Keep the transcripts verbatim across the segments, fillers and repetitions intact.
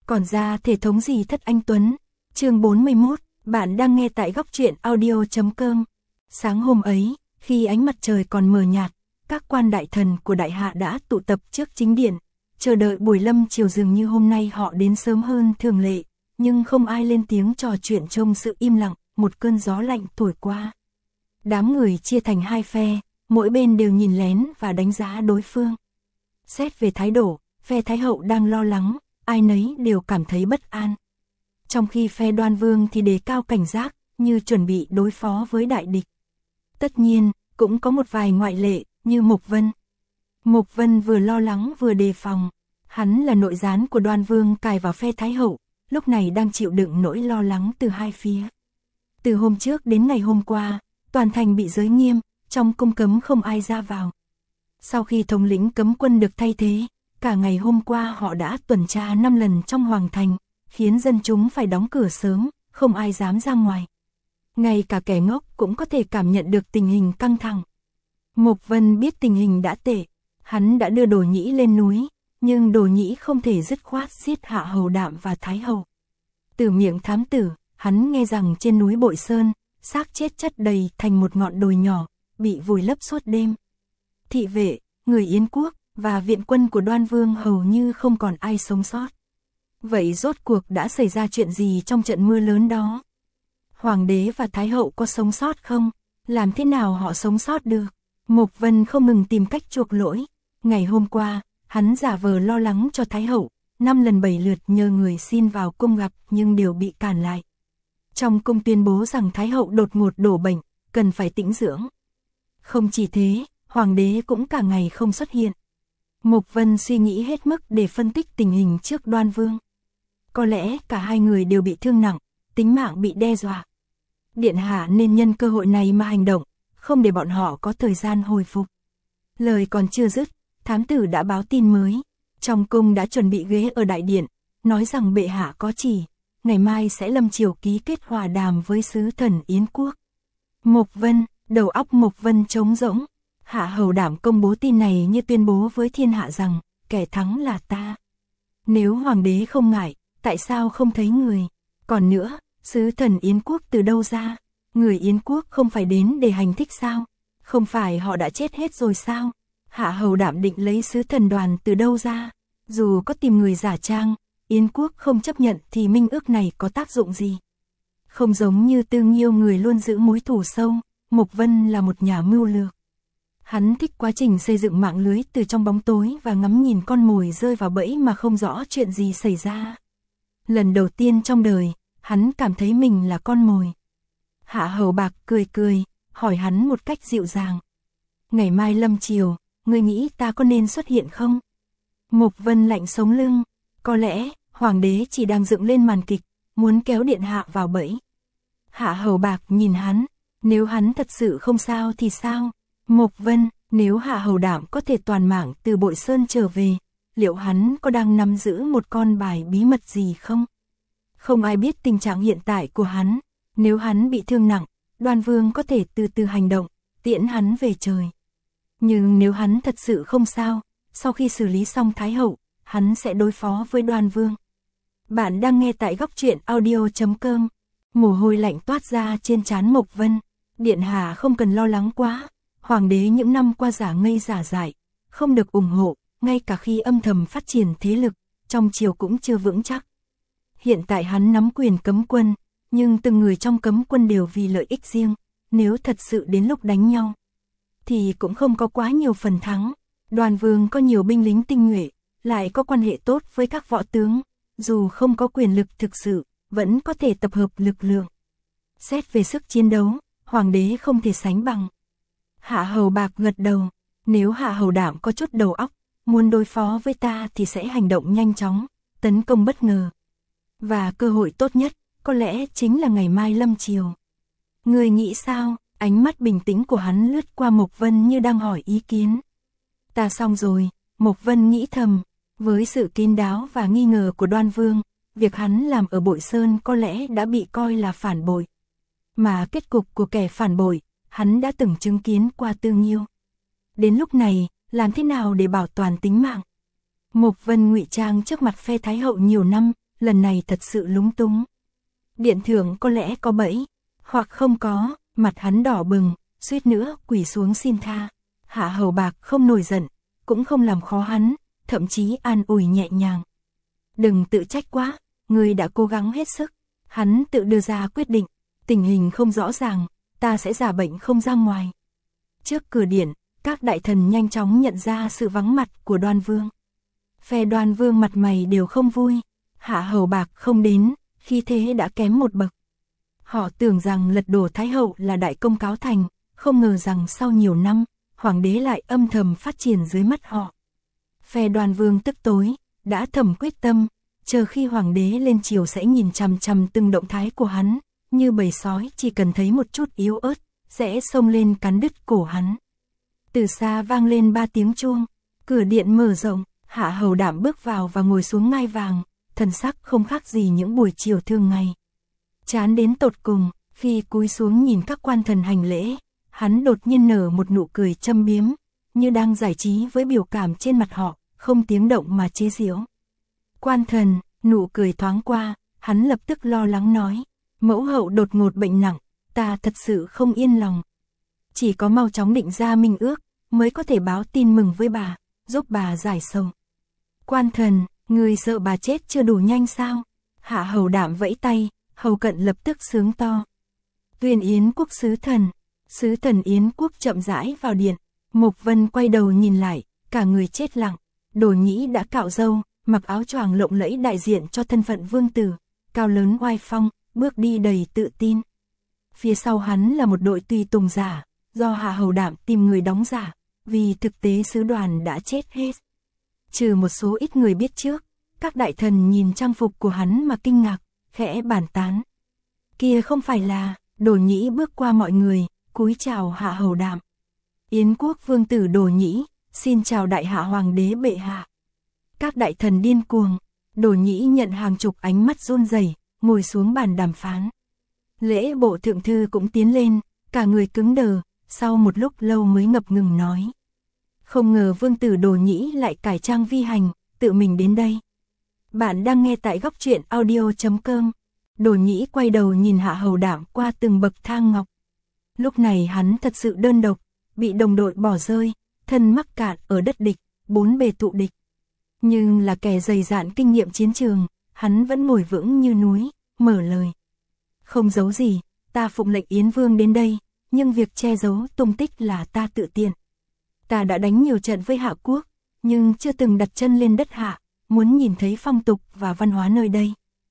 Còn ra thể thống gì thất anh Tuấn. Chương bốn mươi mốt, bạn đang nghe tại góc truyện audio chấm com. Sáng hôm ấy, khi ánh mặt trời còn mờ nhạt, các quan đại thần của đại hạ đã tụ tập trước chính điện, chờ đợi buổi lâm chiều. Dường như hôm nay họ đến sớm hơn thường lệ, nhưng không ai lên tiếng trò chuyện trong sự im lặng. Một cơn gió lạnh thổi qua. Đám người chia thành hai phe, mỗi bên đều nhìn lén và đánh giá đối phương. Xét về thái độ, phe Thái hậu đang lo lắng, ai nấy đều cảm thấy bất an. Trong khi phe Đoan Vương thì đề cao cảnh giác, như chuẩn bị đối phó với đại địch. Tất nhiên, cũng có một vài ngoại lệ, như Mục Vân. Mục Vân vừa lo lắng vừa đề phòng. Hắn là nội gián của Đoan Vương cài vào phe Thái hậu, lúc này đang chịu đựng nỗi lo lắng từ hai phía. Từ hôm trước đến ngày hôm qua, toàn thành bị giới nghiêm, trong cung cấm không ai ra vào. Sau khi thống lĩnh cấm quân được thay thế, cả ngày hôm qua họ đã tuần tra năm lần trong hoàng thành, khiến dân chúng phải đóng cửa sớm, không ai dám ra ngoài. Ngay cả kẻ ngốc cũng có thể cảm nhận được tình hình căng thẳng. Mục Vân biết tình hình đã tệ, hắn đã đưa Đồ Nhĩ lên núi, nhưng Đồ Nhĩ không thể dứt khoát giết Hạ Hầu Đạm và Thái hậu. Từ miệng thám tử, hắn nghe rằng trên núi Bội Sơn, xác chết chất đầy thành một ngọn đồi nhỏ, bị vùi lấp suốt đêm. Thị vệ, người Yến quốc và viện quân của Đoan Vương hầu như không còn ai sống sót. Vậy rốt cuộc đã xảy ra chuyện gì trong trận mưa lớn đó? Hoàng đế và Thái hậu có sống sót không? Làm thế nào họ sống sót được? Mục Vân không ngừng tìm cách chuộc lỗi. Ngày hôm qua, hắn giả vờ lo lắng cho Thái hậu, năm lần bảy lượt nhờ người xin vào cung gặp nhưng đều bị cản lại. Trong cung tuyên bố rằng Thái hậu đột ngột đổ bệnh, cần phải tĩnh dưỡng. Không chỉ thế, Hoàng đế cũng cả ngày không xuất hiện. Mục Vân suy nghĩ hết mức để phân tích tình hình trước Đoan Vương. Có lẽ cả hai người đều bị thương nặng, tính mạng bị đe dọa. Điện hạ nên nhân cơ hội này mà hành động, không để bọn họ có thời gian hồi phục. Lời còn chưa dứt, thám tử đã báo tin mới. Trong cung đã chuẩn bị ghế ở đại điện, nói rằng bệ hạ có chỉ, ngày mai sẽ lâm chiều ký kết hòa đàm với sứ thần Yến quốc. Mục Vân, đầu óc Mục Vân trống rỗng. Hạ Hầu Đạm công bố tin này như tuyên bố với thiên hạ rằng, kẻ thắng là ta. Nếu hoàng đế không ngại, tại sao không thấy người? Còn nữa, sứ thần Yến quốc từ đâu ra? Người Yến quốc không phải đến để hành thích sao? Không phải họ đã chết hết rồi sao? Hạ Hầu Đạm định lấy sứ thần đoàn từ đâu ra? Dù có tìm người giả trang, Yến quốc không chấp nhận thì minh ước này có tác dụng gì? Không giống như Tư Nghiêu người luôn giữ mối thù sâu, Mục Vân là một nhà mưu lược. Hắn thích quá trình xây dựng mạng lưới từ trong bóng tối và ngắm nhìn con mồi rơi vào bẫy mà không rõ chuyện gì xảy ra. Lần đầu tiên trong đời, hắn cảm thấy mình là con mồi. Hạ Hầu Bạc cười cười, hỏi hắn một cách dịu dàng. Ngày mai lâm chiều, ngươi nghĩ ta có nên xuất hiện không? Mục Vân lạnh sống lưng, có lẽ, hoàng đế chỉ đang dựng lên màn kịch, muốn kéo điện hạ vào bẫy. Hạ Hầu Bạc nhìn hắn, nếu hắn thật sự không sao thì sao? Mục Vân, nếu Hạ Hầu Đạm có thể toàn mạng từ Bội Sơn trở về, liệu hắn có đang nắm giữ một con bài bí mật gì không? Không ai biết tình trạng hiện tại của hắn, nếu hắn bị thương nặng, Đoan Vương có thể từ từ hành động, tiễn hắn về trời. Nhưng nếu hắn thật sự không sao, sau khi xử lý xong Thái hậu, hắn sẽ đối phó với Đoan Vương. Bạn đang nghe tại góc truyện audio chấm com. Mồ hôi lạnh toát ra trên trán Mục Vân. Điện hạ không cần lo lắng quá. Hoàng đế những năm qua giả ngây giả dại, không được ủng hộ, ngay cả khi âm thầm phát triển thế lực, trong triều cũng chưa vững chắc. Hiện tại hắn nắm quyền cấm quân, nhưng từng người trong cấm quân đều vì lợi ích riêng, nếu thật sự đến lúc đánh nhau, thì cũng không có quá nhiều phần thắng. Đoan Vương có nhiều binh lính tinh nhuệ, lại có quan hệ tốt với các võ tướng, dù không có quyền lực thực sự, vẫn có thể tập hợp lực lượng. Xét về sức chiến đấu, hoàng đế không thể sánh bằng. Hạ Hầu Bạc gật đầu, nếu Hạ Hầu Đạm có chút đầu óc, muốn đối phó với ta thì sẽ hành động nhanh chóng, tấn công bất ngờ. Và cơ hội tốt nhất, có lẽ chính là ngày mai lâm chiều. Người nghĩ sao? Ánh mắt bình tĩnh của hắn lướt qua Mục Vân như đang hỏi ý kiến. Ta xong rồi, Mục Vân nghĩ thầm, với sự kín đáo và nghi ngờ của Đoan Vương, việc hắn làm ở Bội Sơn có lẽ đã bị coi là phản bội. Mà kết cục của kẻ phản bội, hắn đã từng chứng kiến qua Tư Nghiêu. Đến lúc này, làm thế nào để bảo toàn tính mạng? Mục Vân ngụy trang trước mặt phe Thái hậu nhiều năm, lần này thật sự lúng túng. Điện thượng có lẽ có bẫy, hoặc không có, mặt hắn đỏ bừng, suýt nữa quỳ xuống xin tha. Hạ Hầu Bạc không nổi giận, cũng không làm khó hắn, thậm chí an ủi nhẹ nhàng. Đừng tự trách quá, ngươi đã cố gắng hết sức. Hắn tự đưa ra quyết định, tình hình không rõ ràng, ta sẽ giả bệnh không ra ngoài. Trước cửa điện, các đại thần nhanh chóng nhận ra sự vắng mặt của Đoan Vương. Phe Đoan Vương mặt mày đều không vui, Hạ Hầu Bạc không đến, khi thế đã kém một bậc. Họ tưởng rằng lật đổ Thái Hậu là đại công cáo thành, không ngờ rằng sau nhiều năm, Hoàng đế lại âm thầm phát triển dưới mắt họ. Phe Đoan Vương tức tối, đã thầm quyết tâm, chờ khi Hoàng đế lên triều sẽ nhìn chằm chằm từng động thái của hắn, như bầy sói chỉ cần thấy một chút yếu ớt, sẽ xông lên cắn đứt cổ hắn. Từ xa vang lên ba tiếng chuông, cửa điện mở rộng, Hạ Hầu Đạm bước vào và ngồi xuống ngai vàng, thần sắc không khác gì những buổi chiều thường ngày. Chán đến tột cùng, khi cúi xuống nhìn các quan thần hành lễ, hắn đột nhiên nở một nụ cười châm biếm, như đang giải trí với biểu cảm trên mặt họ, không tiếng động mà chế giễu. Quan thần, nụ cười thoáng qua, hắn lập tức lo lắng nói, mẫu hậu đột ngột bệnh nặng, ta thật sự không yên lòng. Chỉ có mau chóng định ra minh ước, mới có thể báo tin mừng với bà, giúp bà giải sầu. Quan thần, người sợ bà chết chưa đủ nhanh sao? Hạ Hầu Đạm vẫy tay, hầu cận lập tức sướng to. Tuyên Yến Quốc sứ thần, sứ thần Yến Quốc chậm rãi vào điện, Mộc Vân quay đầu nhìn lại, cả người chết lặng. Đồ Nhĩ đã cạo râu, mặc áo choàng lộng lẫy đại diện cho thân phận vương tử, cao lớn oai phong, bước đi đầy tự tin. Phía sau hắn là một đội tùy tùng giả, do Hạ Hầu Đạm tìm người đóng giả, vì thực tế sứ đoàn đã chết hết. Trừ một số ít người biết trước, các đại thần nhìn trang phục của hắn mà kinh ngạc, khẽ bàn tán. Kia không phải là, Đồ Nhĩ bước qua mọi người, cúi chào Hạ Hầu Đạm. Yến Quốc vương tử Đồ Nhĩ, xin chào đại hạ hoàng đế bệ hạ. Các đại thần điên cuồng, Đồ Nhĩ nhận hàng chục ánh mắt run rẩy, ngồi xuống bàn đàm phán. Lễ bộ thượng thư cũng tiến lên, cả người cứng đờ, sau một lúc lâu mới ngập ngừng nói. Không ngờ vương tử Đồ Nhĩ lại cải trang vi hành, tự mình đến đây. Bạn đang nghe tại góc truyện audio chấm com. Đồ Nhĩ quay đầu nhìn Hạ Hầu Đạm qua từng bậc thang ngọc. Lúc này hắn thật sự đơn độc, bị đồng đội bỏ rơi, thân mắc cạn ở đất địch, bốn bề tụ địch. Nhưng là kẻ dày dạn kinh nghiệm chiến trường, hắn vẫn ngồi vững như núi, mở lời. Không giấu gì, ta phụng lệnh Yến Vương đến đây, nhưng việc che giấu tung tích là ta tự tiện. Ta đã đánh nhiều trận với Hạ Quốc, nhưng chưa từng đặt chân lên đất Hạ, muốn nhìn thấy phong tục và văn hóa nơi đây.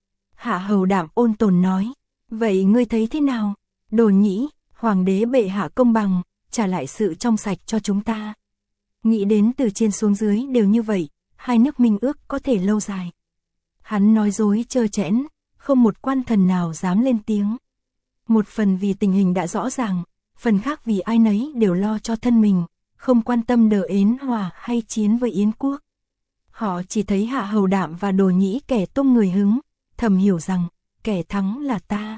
Hạ Hầu Đạm ôn tồn nói, vậy ngươi thấy thế nào? Đồ Nhĩ, hoàng đế bệ hạ công bằng, trả lại sự trong sạch cho chúng ta. Nghĩ đến từ trên xuống dưới đều như vậy, hai nước minh ước có thể lâu dài. Hắn nói dối trơ trẽn, không một quan thần nào dám lên tiếng. Một phần vì tình hình đã rõ ràng, phần khác vì ai nấy đều lo cho thân mình, không quan tâm đờ Yến hòa hay chiến với Yến Quốc. Họ chỉ thấy Hạ Hầu Đạm và Đồ Nhĩ kẻ tung người hứng, thầm hiểu rằng, kẻ thắng là ta.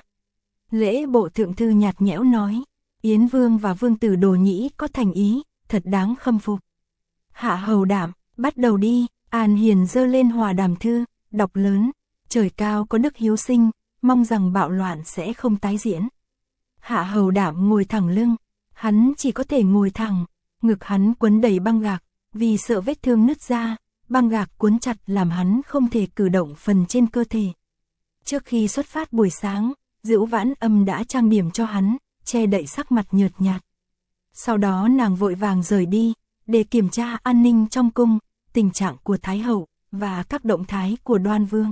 Lễ bộ thượng thư nhạt nhẽo nói, Yến Vương và Vương tử Đồ Nhĩ có thành ý, thật đáng khâm phục. Hạ Hầu Đạm, bắt đầu đi, An Hiền giơ lên hòa đàm thư, đọc lớn, trời cao có đức hiếu sinh, mong rằng bạo loạn sẽ không tái diễn. Hạ Hầu Đạm ngồi thẳng lưng, hắn chỉ có thể ngồi thẳng, ngực hắn quấn đầy băng gạc, vì sợ vết thương nứt ra, băng gạc cuốn chặt làm hắn không thể cử động phần trên cơ thể. Trước khi xuất phát buổi sáng, Dữu Vãn Âm đã trang điểm cho hắn, che đậy sắc mặt nhợt nhạt. Sau đó nàng vội vàng rời đi, để kiểm tra an ninh trong cung, tình trạng của Thái Hậu, và các động thái của Đoan Vương.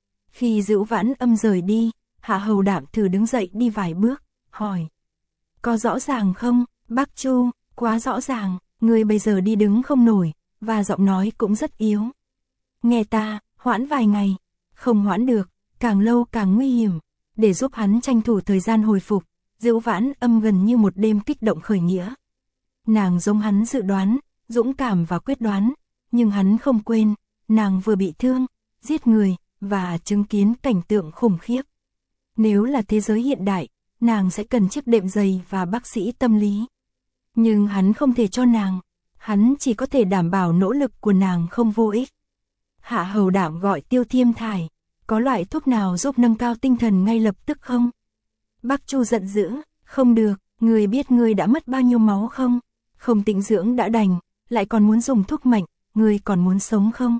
Khi Dữu Vãn Âm rời đi, Hạ Hầu Đạm thử đứng dậy đi vài bước, hỏi. Có rõ ràng không, Bác Chu, quá rõ ràng, người bây giờ đi đứng không nổi, và giọng nói cũng rất yếu. Nghe ta, hoãn vài ngày, không hoãn được, càng lâu càng nguy hiểm, để giúp hắn tranh thủ thời gian hồi phục. Dữu Vãn Âm gần như một đêm kích động khởi nghĩa. Nàng giống hắn dự đoán, dũng cảm và quyết đoán, nhưng hắn không quên, nàng vừa bị thương, giết người, và chứng kiến cảnh tượng khủng khiếp. Nếu là thế giới hiện đại, nàng sẽ cần chiếc đệm giày và bác sĩ tâm lý. Nhưng hắn không thể cho nàng, hắn chỉ có thể đảm bảo nỗ lực của nàng không vô ích. Hạ Hầu Đạm gọi Tiêu Thiêm Thải, có loại thuốc nào giúp nâng cao tinh thần ngay lập tức không? Bác Chu giận dữ, không được, người biết người đã mất bao nhiêu máu không? Không tĩnh dưỡng đã đành, lại còn muốn dùng thuốc mạnh, người còn muốn sống không?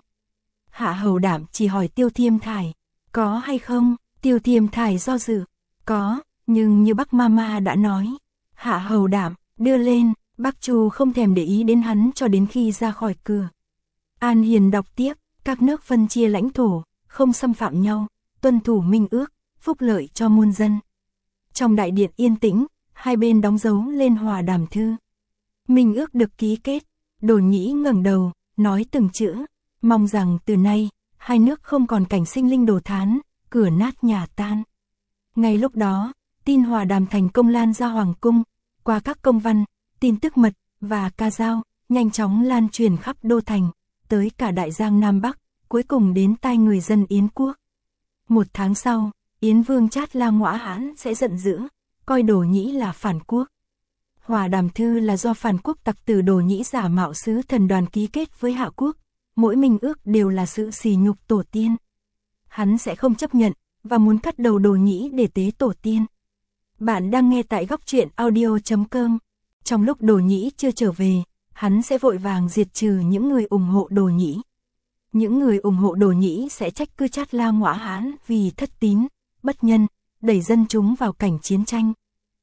Hạ Hầu Đảm chỉ hỏi Tiêu Thiêm Thải, có hay không? Tiêu Thiêm Thải do dự, có, nhưng như bác Mama đã nói. Hạ Hầu Đảm, đưa lên, bác Chu không thèm để ý đến hắn cho đến khi ra khỏi cửa. An Hiền đọc tiếp, các nước phân chia lãnh thổ, không xâm phạm nhau, tuân thủ minh ước, phúc lợi cho muôn dân. Trong đại điện yên tĩnh, hai bên đóng dấu lên hòa đàm thư. Minh ước được ký kết, Đồ Nhĩ ngẩng đầu, nói từng chữ, mong rằng từ nay, hai nước không còn cảnh sinh linh đồ thán, cửa nát nhà tan. Ngay lúc đó, tin hòa đàm thành công lan ra hoàng cung, qua các công văn, tin tức mật và ca dao, nhanh chóng lan truyền khắp đô thành, tới cả đại giang Nam Bắc, cuối cùng đến tai người dân Yến quốc. Một tháng sau, Yến vương Chát La Ngõa Hãn sẽ giận dữ, coi Đồ Nhĩ là phản quốc. Hòa đàm thư là do phản quốc tặc tử Đồ Nhĩ giả mạo sứ thần đoàn ký kết với Hạ quốc, mỗi minh ước đều là sự sỉ nhục tổ tiên. Hắn sẽ không chấp nhận, và muốn cắt đầu Đồ Nhĩ để tế tổ tiên. Bạn đang nghe tại góc truyện audio chấm com. Trong lúc Đồ Nhĩ chưa trở về, hắn sẽ vội vàng diệt trừ những người ủng hộ Đồ Nhĩ. Những người ủng hộ Đồ Nhĩ sẽ trách cứ Chát La Ngõa Hãn vì thất tín, bất nhân, đẩy dân chúng vào cảnh chiến tranh.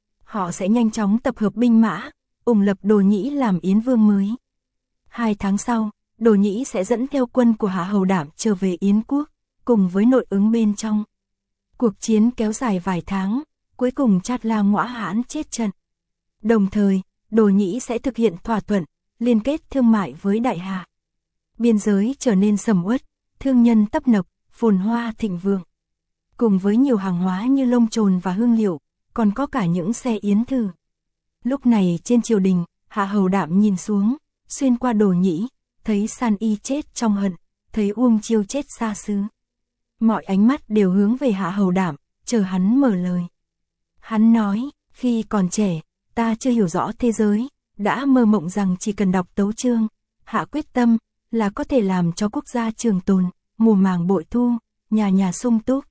Họ sẽ nhanh chóng tập hợp binh mã, ủng lập Đồ Nhĩ làm Yến vương mới. Hai tháng sau, Đồ Nhĩ sẽ dẫn theo quân của Hạ Hầu Đảm trở về Yến quốc, cùng với nội ứng bên trong. Cuộc chiến kéo dài vài tháng, cuối cùng Chát La Ngõa Hãn chết trận. Đồng thời, Đồ Nhĩ sẽ thực hiện thỏa thuận, liên kết thương mại với Đại Hạ. Biên giới trở nên sầm uất, thương nhân tấp nập, phồn hoa thịnh vượng. Cùng với nhiều hàng hóa như lông trồn và hương liệu, còn có cả những xe yến thử. Lúc này trên triều đình, Hạ Hầu Đảm nhìn xuống, xuyên qua Đồ Nhĩ, thấy San Y chết trong hận, thấy Uông Chiêu chết xa xứ. Mọi ánh mắt đều hướng về Hạ Hầu Đảm, chờ hắn mở lời. Hắn nói, khi còn trẻ, ta chưa hiểu rõ thế giới, đã mơ mộng rằng chỉ cần đọc tấu chương, hạ quyết tâm, là có thể làm cho quốc gia trường tồn, mùa màng bội thu, nhà nhà sung túc.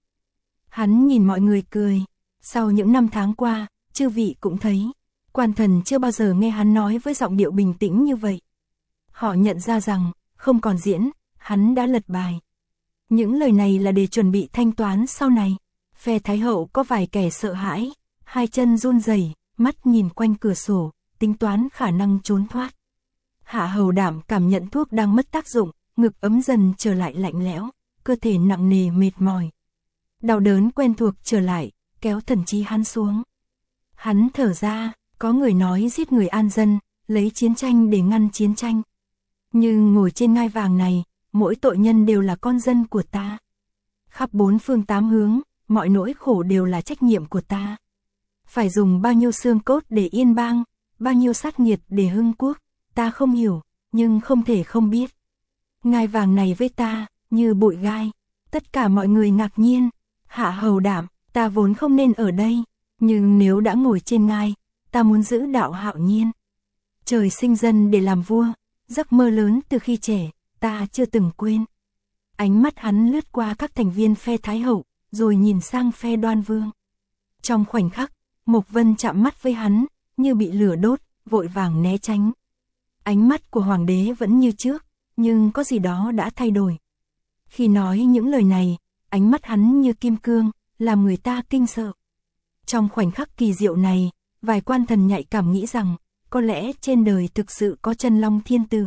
Hắn nhìn mọi người cười, sau những năm tháng qua, chư vị cũng thấy, quan thần chưa bao giờ nghe hắn nói với giọng điệu bình tĩnh như vậy. Họ nhận ra rằng, không còn diễn, hắn đã lật bài. Những lời này là để chuẩn bị thanh toán sau này. Phe Thái Hậu có vài kẻ sợ hãi, hai chân run rẩy, mắt nhìn quanh cửa sổ, tính toán khả năng trốn thoát. Hạ Hầu Đảm cảm nhận thuốc đang mất tác dụng, ngực ấm dần trở lại lạnh lẽo, cơ thể nặng nề mệt mỏi. Đau đớn quen thuộc trở lại, kéo thần trí hắn xuống. Hắn thở ra, có người nói giết người an dân, lấy chiến tranh để ngăn chiến tranh. Nhưng ngồi trên ngai vàng này, mỗi tội nhân đều là con dân của ta. Khắp bốn phương tám hướng, mọi nỗi khổ đều là trách nhiệm của ta. Phải dùng bao nhiêu xương cốt để yên bang, bao nhiêu sát nghiệt để hưng quốc, ta không hiểu, nhưng không thể không biết. Ngai vàng này với ta, như bụi gai. Tất cả mọi người ngạc nhiên. Hạ Hầu Đảm, ta vốn không nên ở đây, nhưng nếu đã ngồi trên ngai, ta muốn giữ đạo hạo nhiên. Trời sinh dân để làm vua, giấc mơ lớn từ khi trẻ, ta chưa từng quên. Ánh mắt hắn lướt qua các thành viên phe Thái Hậu, rồi nhìn sang phe Đoan Vương. Trong khoảnh khắc, Mộc Vân chạm mắt với hắn, như bị lửa đốt, vội vàng né tránh. Ánh mắt của hoàng đế vẫn như trước, nhưng có gì đó đã thay đổi. Khi nói những lời này, ánh mắt hắn như kim cương, làm người ta kinh sợ. Trong khoảnh khắc kỳ diệu này, vài quan thần nhạy cảm nghĩ rằng, có lẽ trên đời thực sự có chân long thiên tử.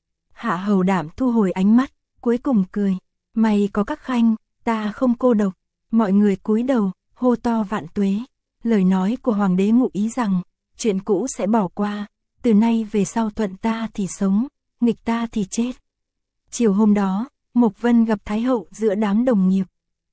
Hạ Hầu Đảm thu hồi ánh mắt, cuối cùng cười. Mày có các khanh, ta không cô độc. Mọi người cúi đầu, hô to vạn tuế. Lời nói của hoàng đế ngụ ý rằng, chuyện cũ sẽ bỏ qua, từ nay về sau thuận ta thì sống, nghịch ta thì chết. Chiều hôm đó, Mộc Vân gặp Thái Hậu giữa đám đồng nghiệp.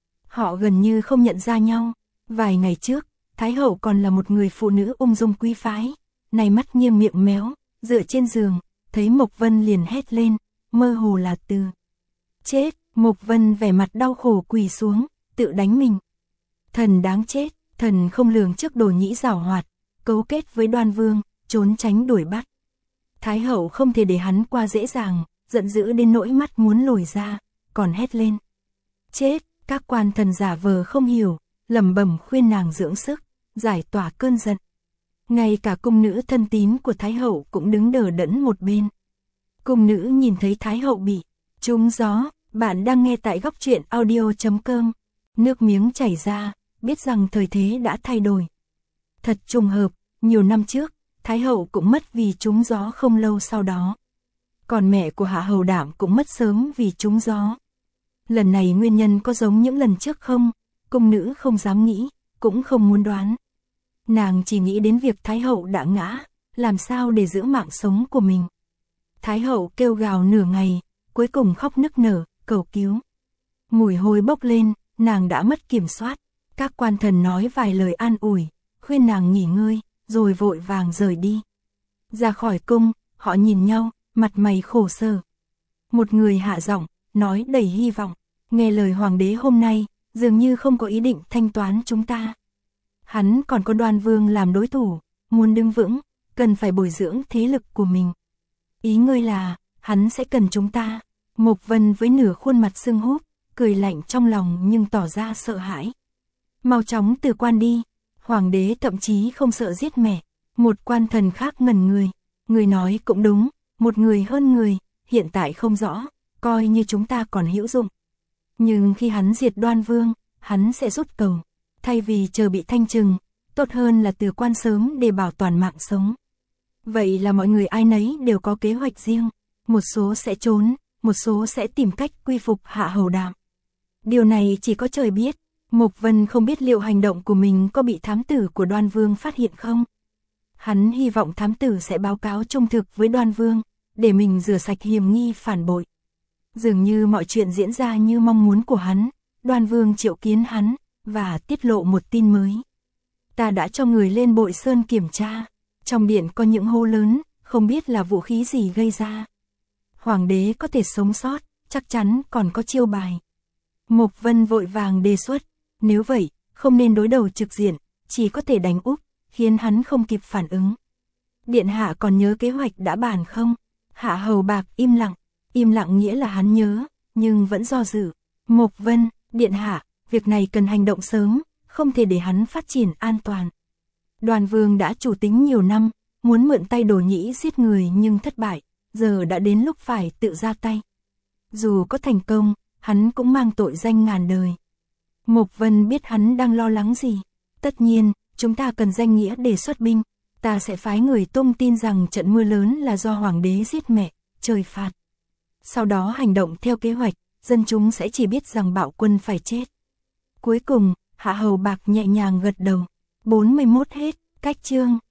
Họ gần như không nhận ra nhau. Vài ngày trước, Thái Hậu còn là một người phụ nữ ung dung quý phái, nay mắt nghiêng miệng méo, dựa trên giường, thấy Mộc Vân liền hét lên, mơ hồ là từ chết. Mộc Vân vẻ mặt đau khổ quỳ xuống, tự đánh mình. Thần đáng chết, thần không lường trước Đồ Nhĩ giảo hoạt, cấu kết với Đoan Vương, trốn tránh đuổi bắt. Thái Hậu không thể để hắn qua dễ dàng, giận dữ đến nỗi mắt muốn lồi ra, còn hét lên. Chết, Các quan thần giả vờ không hiểu, lẩm bẩm khuyên nàng dưỡng sức, giải tỏa cơn giận. Ngay cả cung nữ thân tín của Thái hậu cũng đứng đờ đẫn một bên. Cung nữ nhìn thấy Thái hậu bị trúng gió, bạn đang nghe tại góc truyện audio chấm com. Nước miếng chảy ra, biết rằng thời thế đã thay đổi. Thật trùng hợp, nhiều năm trước, Thái hậu cũng mất vì trúng gió không lâu sau đó. Còn mẹ của Hạ Hầu Đảm cũng mất sớm vì trúng gió. Lần này nguyên nhân có giống những lần trước không? Cung nữ không dám nghĩ, cũng không muốn đoán. Nàng chỉ nghĩ đến việc Thái hậu đã ngã, làm sao để giữ mạng sống của mình. Thái hậu kêu gào nửa ngày, cuối cùng khóc nức nở, cầu cứu. Mùi hôi bốc lên, nàng đã mất kiểm soát. Các quan thần nói vài lời an ủi, khuyên nàng nghỉ ngơi, rồi vội vàng rời đi. Ra khỏi cung, họ nhìn nhau, mặt mày khổ sở. Một người hạ giọng, nói đầy hy vọng, nghe lời hoàng đế hôm nay, dường như không có ý định thanh toán chúng ta. Hắn còn có Đoan Vương làm đối thủ, muốn đứng vững, cần phải bồi dưỡng thế lực của mình. Ý ngươi là, hắn sẽ cần chúng ta. Mộc Vân với nửa khuôn mặt sưng húp, cười lạnh trong lòng nhưng tỏ ra sợ hãi. Mau chóng từ quan đi, hoàng đế thậm chí không sợ giết mẹ. Một quan thần khác ngẩn người, người nói cũng đúng, một người hơn người, hiện tại không rõ, coi như chúng ta còn hữu dụng. Nhưng khi hắn diệt Đoan Vương, hắn sẽ rút cầu. Thay vì chờ bị thanh trừng, tốt hơn là từ quan sớm để bảo toàn mạng sống. Vậy là mọi người ai nấy đều có kế hoạch riêng, một số sẽ trốn, một số sẽ tìm cách quy phục Hạ Hầu Đạm. Điều này chỉ có trời biết, Mộc Vân không biết liệu hành động của mình có bị thám tử của Đoan Vương phát hiện không. Hắn hy vọng thám tử sẽ báo cáo trung thực với Đoan Vương, để mình rửa sạch hiềm nghi phản bội. Dường như mọi chuyện diễn ra như mong muốn của hắn, Đoan Vương triệu kiến hắn, và tiết lộ một tin mới. Ta đã cho người lên Bội Sơn kiểm tra, trong điện có những hố lớn, không biết là vũ khí gì gây ra. Hoàng đế có thể sống sót, chắc chắn còn có chiêu bài. Mộc Vân vội vàng đề xuất, nếu vậy, không nên đối đầu trực diện, chỉ có thể đánh úp, khiến hắn không kịp phản ứng. Điện hạ còn nhớ kế hoạch đã bàn không? Hạ Hầu Bạc im lặng, im lặng nghĩa là hắn nhớ, nhưng vẫn do dự. Mộc Vân, điện hạ, việc này cần hành động sớm, không thể để hắn phát triển an toàn. Đoan Vương đã chủ tính nhiều năm, muốn mượn tay Đồ Nhĩ giết người nhưng thất bại, giờ đã đến lúc phải tự ra tay. Dù có thành công, hắn cũng mang tội danh ngàn đời. Mộc Vân biết hắn đang lo lắng gì. Tất nhiên, chúng ta cần danh nghĩa để xuất binh. Ta sẽ phái người tung tin rằng trận mưa lớn là do hoàng đế giết mẹ, trời phạt. Sau đó hành động theo kế hoạch, dân chúng sẽ chỉ biết rằng bạo quân phải chết. Cuối cùng, Hạ Hầu Bạc nhẹ nhàng gật đầu. bốn mươi mốt hết, cách chương.